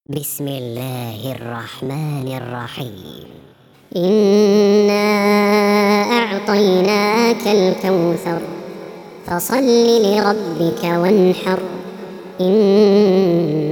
بسم الله الرحمن الرحيم. إنا أعطيناك الكوثر فصل لربك وانحر إن